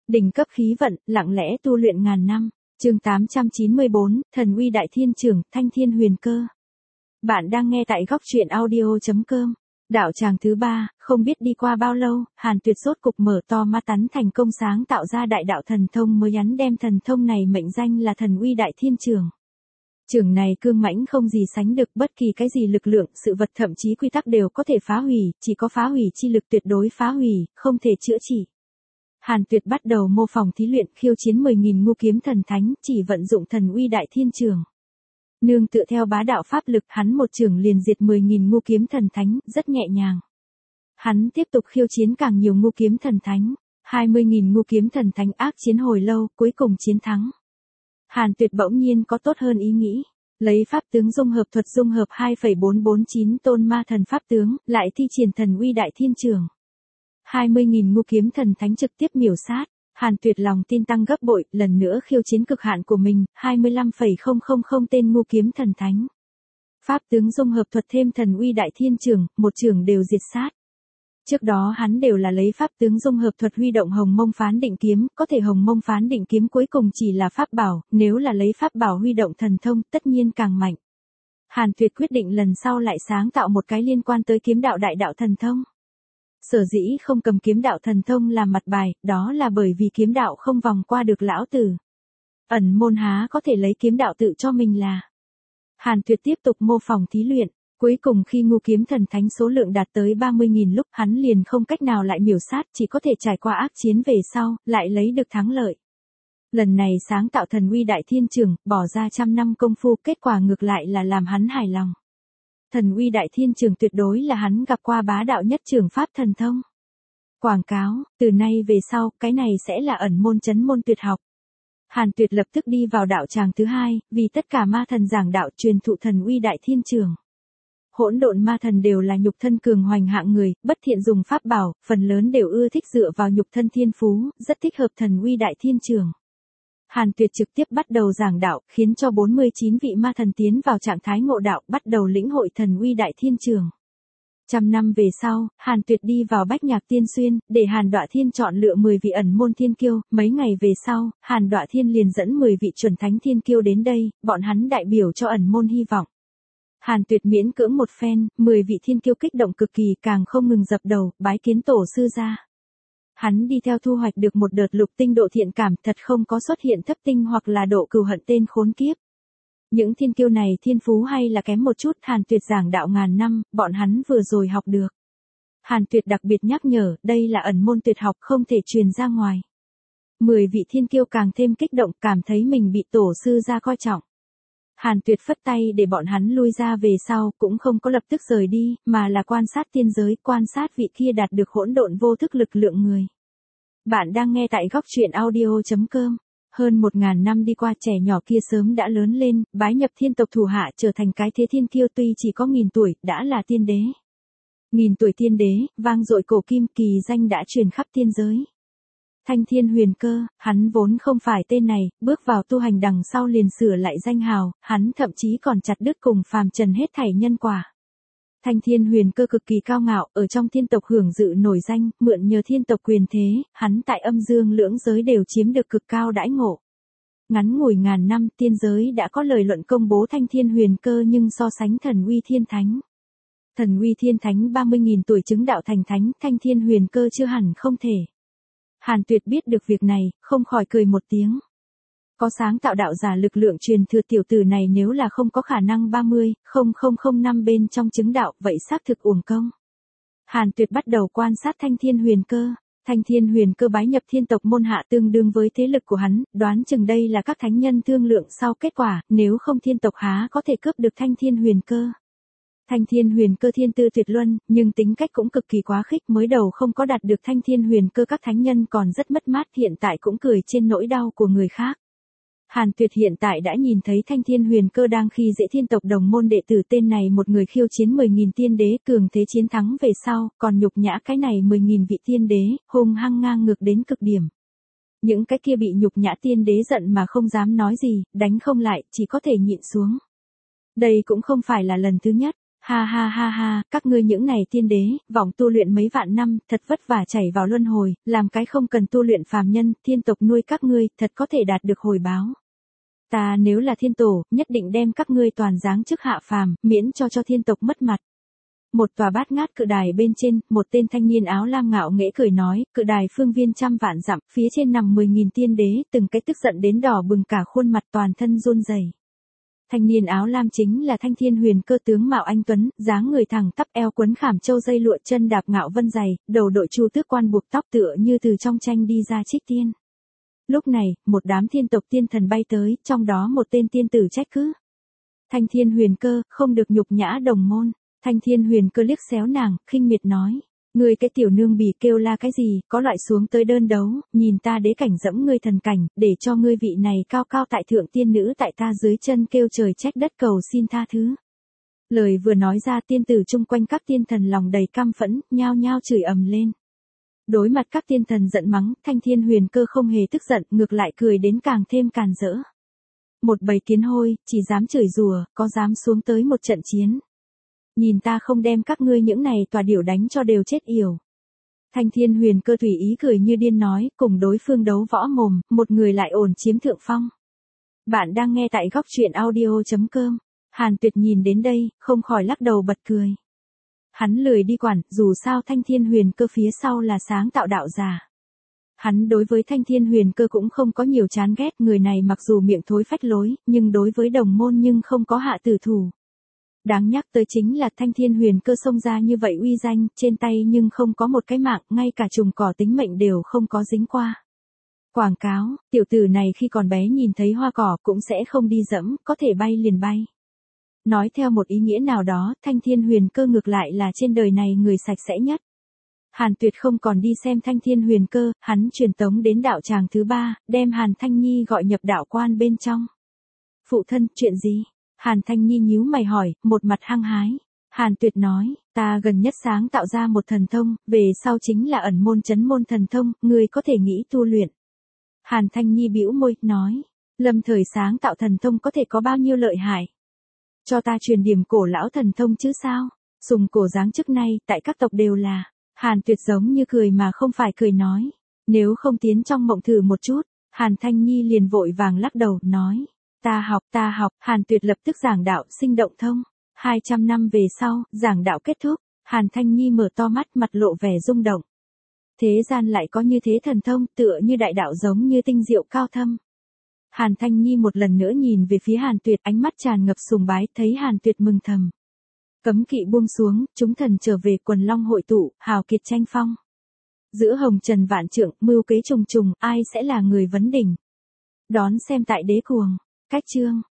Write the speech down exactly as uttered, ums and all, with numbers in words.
Đỉnh cấp khí vận, lặng lẽ tu luyện ngàn năm. Chương tám trăm chín mươi bốn, Thần uy đại thiên trưởng, Thanh Thiên Huyền Cơ. Bạn đang nghe tại góc truyện audio chấm com. Đạo tràng thứ ba, không biết đi qua bao lâu, Hàn Tuyệt rốt cục mở to mắt tắn thành công sáng tạo ra đại đạo thần thông mới hắn đem thần thông này mệnh danh là Thần uy đại thiên trưởng. Trưởng này cương mãnh không gì sánh được, bất kỳ cái gì lực lượng, sự vật thậm chí quy tắc đều có thể phá hủy, chỉ có phá hủy chi lực tuyệt đối phá hủy, không thể chữa trị. Hàn Tuyệt bắt đầu mô phỏng thí luyện khiêu chiến mười nghìn ngũ kiếm thần thánh, chỉ vận dụng Thần uy đại thiên trường. Nương tựa theo bá đạo pháp lực, hắn một trường liền diệt mười nghìn ngũ kiếm thần thánh, rất nhẹ nhàng. Hắn tiếp tục khiêu chiến càng nhiều ngũ kiếm thần thánh, hai mươi nghìn ngũ kiếm thần thánh ác chiến hồi lâu, cuối cùng chiến thắng. Hàn Tuyệt bỗng nhiên có tốt hơn ý nghĩ, lấy pháp tướng dung hợp thuật dung hợp hai phẩy bốn bốn chín tôn ma thần pháp tướng, lại thi triển Thần uy đại thiên trường. hai mươi nghìn ngũ kiếm thần thánh trực tiếp miểu sát, Hàn Tuyệt lòng tin tăng gấp bội, lần nữa khiêu chiến cực hạn của mình, hai mươi lăm phẩy không không không tên ngũ kiếm thần thánh. Pháp tướng dung hợp thuật thêm Thần uy đại thiên trường, một trường đều diệt sát. Trước đó hắn đều là lấy pháp tướng dung hợp thuật huy động Hồng Mông Phán Định kiếm, có thể Hồng Mông Phán Định kiếm cuối cùng chỉ là pháp bảo, nếu là lấy pháp bảo huy động thần thông, tất nhiên càng mạnh. Hàn Tuyệt quyết định lần sau lại sáng tạo một cái liên quan tới kiếm đạo đại đạo thần thông. Sở dĩ không cầm kiếm đạo thần thông làm mặt bài, đó là bởi vì kiếm đạo không vòng qua được lão tử. Ẩn môn há có thể lấy kiếm đạo tự cho mình là. Hàn Tuyệt tiếp tục mô phỏng thí luyện, cuối cùng khi ngũ kiếm thần thánh số lượng đạt tới ba mươi nghìn lúc hắn liền không cách nào lại miểu sát, chỉ có thể trải qua ác chiến về sau, lại lấy được thắng lợi. Lần này sáng tạo Thần uy đại thiên trường, bỏ ra trăm năm công phu, kết quả ngược lại là làm hắn hài lòng. Thần uy đại thiên trường tuyệt đối là hắn gặp qua bá đạo nhất trường pháp thần thông. Quảng cáo, từ nay về sau, cái này sẽ là ẩn môn chấn môn tuyệt học. Hàn Tuyệt lập tức đi vào đạo tràng thứ hai, vì tất cả ma thần giảng đạo truyền thụ Thần uy đại thiên trường. Hỗn độn ma thần đều là nhục thân cường hoành hạng người, bất thiện dùng pháp bảo, phần lớn đều ưa thích dựa vào nhục thân thiên phú, rất thích hợp Thần uy đại thiên trường. Hàn Tuyệt trực tiếp bắt đầu giảng đạo, khiến cho bốn mươi chín vị ma thần tiến vào trạng thái ngộ đạo, bắt đầu lĩnh hội Thần uy đại thiên trường. Trăm năm về sau, Hàn Tuyệt đi vào Bách Nhạc Tiên Xuyên, để Hàn Đọa Thiên chọn lựa mười vị ẩn môn thiên kiêu, mấy ngày về sau, Hàn Đọa Thiên liền dẫn mười vị chuẩn thánh thiên kiêu đến đây, bọn hắn đại biểu cho ẩn môn hy vọng. Hàn Tuyệt miễn cưỡng một phen, mười vị thiên kiêu kích động cực kỳ, càng không ngừng dập đầu, bái kiến tổ sư gia. Hắn đi theo thu hoạch được một đợt lục tinh độ thiện cảm, thật không có xuất hiện thấp tinh hoặc là độ cừu hận tên khốn kiếp. Những thiên kiêu này thiên phú hay là kém một chút, Hàn Tuyệt giảng đạo ngàn năm, bọn hắn vừa rồi học được. Hàn Tuyệt đặc biệt nhắc nhở, đây là ẩn môn tuyệt học không thể truyền ra ngoài. Mười vị thiên kiêu càng thêm kích động, cảm thấy mình bị tổ sư gia coi trọng. Hàn Tuyệt phất tay để bọn hắn lui ra về sau, cũng không có lập tức rời đi, mà là quan sát tiên giới, quan sát vị kia đạt được hỗn độn vô thức lực lượng người. Bạn đang nghe tại góc truyện audio chấm com. Hơn một ngàn năm đi qua, trẻ nhỏ kia sớm đã lớn lên, bái nhập thiên tộc thủ hạ, trở thành cái thế thiên kiêu, tuy chỉ có nghìn tuổi, đã là tiên đế. Nghìn tuổi tiên đế, vang dội cổ kim, kỳ danh đã truyền khắp tiên giới. Thanh Thiên Huyền Cơ, hắn vốn không phải tên này, bước vào tu hành đằng sau liền sửa lại danh hào, hắn thậm chí còn chặt đứt cùng phàm trần hết thảy nhân quả. Thanh Thiên Huyền Cơ cực kỳ cao ngạo, ở trong thiên tộc hưởng dự nổi danh, mượn nhờ thiên tộc quyền thế, hắn tại âm dương lưỡng giới đều chiếm được cực cao đãi ngộ. Ngắn ngủi ngàn năm, tiên giới đã có lời luận công bố Thanh Thiên Huyền Cơ nhưng so sánh Thần uy thiên thánh. Thần uy thiên thánh ba mươi nghìn tuổi chứng đạo thành thánh, Thanh Thiên Huyền Cơ chưa hẳn không thể. Hàn Tuyệt biết được việc này, không khỏi cười một tiếng. Có sáng tạo đạo giả lực lượng truyền thừa tiểu tử này nếu là không có khả năng ba mươi nghìn năm bên trong chứng đạo, vậy xác thực uổng công. Hàn Tuyệt bắt đầu quan sát Thanh Thiên Huyền Cơ. Thanh Thiên Huyền Cơ bái nhập thiên tộc môn hạ tương đương với thế lực của hắn, đoán chừng đây là các thánh nhân thương lượng sau kết quả, nếu không thiên tộc há có thể cướp được Thanh Thiên Huyền Cơ. Thanh Thiên Huyền Cơ thiên tư tuyệt luân, nhưng tính cách cũng cực kỳ quá khích, mới đầu không có đạt được Thanh Thiên Huyền Cơ các thánh nhân còn rất mất mát, hiện tại cũng cười trên nỗi đau của người khác. Hàn Tuyệt hiện tại đã nhìn thấy Thanh Thiên Huyền Cơ đang khi dễ thiên tộc đồng môn đệ tử, tên này một người khiêu chiến mười nghìn tiên đế, cường thế chiến thắng về sau, còn nhục nhã cái này mười nghìn vị tiên đế, hung hăng ngang ngược đến cực điểm. Những cái kia bị nhục nhã tiên đế giận mà không dám nói gì, đánh không lại, chỉ có thể nhịn xuống. Đây cũng không phải là lần thứ nhất. Ha ha ha ha, các ngươi những này tiên đế, vọng tu luyện mấy vạn năm, thật vất vả chảy vào luân hồi, làm cái không cần tu luyện phàm nhân, thiên tộc nuôi các ngươi, thật có thể đạt được hồi báo. Ta nếu là thiên tổ, nhất định đem các ngươi toàn giáng chức hạ phàm, miễn cho cho thiên tộc mất mặt. Một tòa bát ngát cự đài bên trên, một tên thanh niên áo lam ngạo nghễ cười nói, cự đài phương viên trăm vạn dặm, phía trên nằm mười nghìn tiên đế, từng cái tức giận đến đỏ bừng cả khuôn mặt toàn thân run rẩy. Thanh niên áo lam chính là Thanh Thiên Huyền Cơ tướng mạo anh tuấn, dáng người thẳng tắp eo quấn khảm châu dây lụa chân đạp ngạo vân dày, đầu đội chu tước quan buộc tóc tựa như từ trong tranh đi ra trích tiên. Lúc này, một đám thiên tộc tiên thần bay tới, trong đó một tên tiên tử trách cứ. Thanh Thiên Huyền Cơ, không được nhục nhã đồng môn. Thanh Thiên Huyền Cơ liếc xéo nàng, khinh miệt nói. Ngươi cái tiểu nương bỉ kêu la cái gì, có loại xuống tới đơn đấu, nhìn ta đế cảnh dẫm ngươi thần cảnh, để cho ngươi vị này cao cao tại thượng tiên nữ tại ta dưới chân kêu trời trách đất cầu xin tha thứ. Lời vừa nói ra tiên tử chung quanh các tiên thần lòng đầy căm phẫn, nhao nhao chửi ầm lên. Đối mặt các tiên thần giận mắng, Thanh Thiên Huyền Cơ không hề tức giận, ngược lại cười đến càng thêm càn rỡ. Một bầy kiến hôi, chỉ dám chửi rủa, có dám xuống tới một trận chiến. Nhìn ta không đem các ngươi những này tòa điểu đánh cho đều chết yểu. Thanh Thiên Huyền Cơ tùy ý cười như điên nói, cùng đối phương đấu võ mồm, một người lại ổn chiếm thượng phong. Bạn đang nghe tại góc truyện audio chấm com. Hàn Tuyệt nhìn đến đây, không khỏi lắc đầu bật cười. Hắn lười đi quản, dù sao Thanh Thiên Huyền Cơ phía sau là sáng tạo đạo giả. Hắn đối với Thanh Thiên Huyền Cơ cũng không có nhiều chán ghét, người này mặc dù miệng thối phách lối, nhưng đối với đồng môn nhưng không có hạ tử thủ. Đáng nhắc tới chính là Thanh Thiên Huyền Cơ xông ra như vậy uy danh, trên tay nhưng không có một cái mạng, ngay cả trùng cỏ tính mệnh đều không có dính qua. Quảng cáo, tiểu tử này khi còn bé nhìn thấy hoa cỏ cũng sẽ không đi dẫm, có thể bay liền bay. Nói theo một ý nghĩa nào đó, Thanh Thiên Huyền Cơ ngược lại là trên đời này người sạch sẽ nhất. Hàn Tuyệt không còn đi xem Thanh Thiên Huyền Cơ, hắn truyền tống đến đạo tràng thứ ba, đem Hàn Thanh Nhi gọi nhập đạo quan bên trong. Phụ thân, chuyện gì? Hàn Thanh Nhi nhíu mày hỏi, một mặt hăng hái. Hàn Tuyệt nói, ta gần nhất sáng tạo ra một thần thông, về sau chính là ẩn môn chấn môn thần thông, người có thể nghĩ tu luyện. Hàn Thanh Nhi bĩu môi, nói, lâm thời sáng tạo thần thông có thể có bao nhiêu lợi hại. Cho ta truyền điểm cổ lão thần thông chứ sao, dùng cổ dáng trước nay, tại các tộc đều là. Hàn Tuyệt giống như cười mà không phải cười nói, nếu không tiến trong mộng thử một chút. Hàn Thanh Nhi liền vội vàng lắc đầu, nói. Ta học, ta học, Hàn Tuyệt lập tức giảng đạo sinh động thông. hai trăm năm về sau, giảng đạo kết thúc, Hàn Thanh Nhi mở to mắt mặt lộ vẻ rung động. Thế gian lại có như thế thần thông, tựa như đại đạo giống như tinh diệu cao thâm. Hàn Thanh Nhi một lần nữa nhìn về phía Hàn Tuyệt, ánh mắt tràn ngập sùng bái, thấy Hàn Tuyệt mừng thầm. Cấm kỵ buông xuống, chúng thần trở về, quần long hội tụ, hào kiệt tranh phong. Giữa hồng trần vạn trượng, mưu kế trùng trùng, ai sẽ là người vấn đỉnh. Đón xem tại Đế Cuồng. Cách chương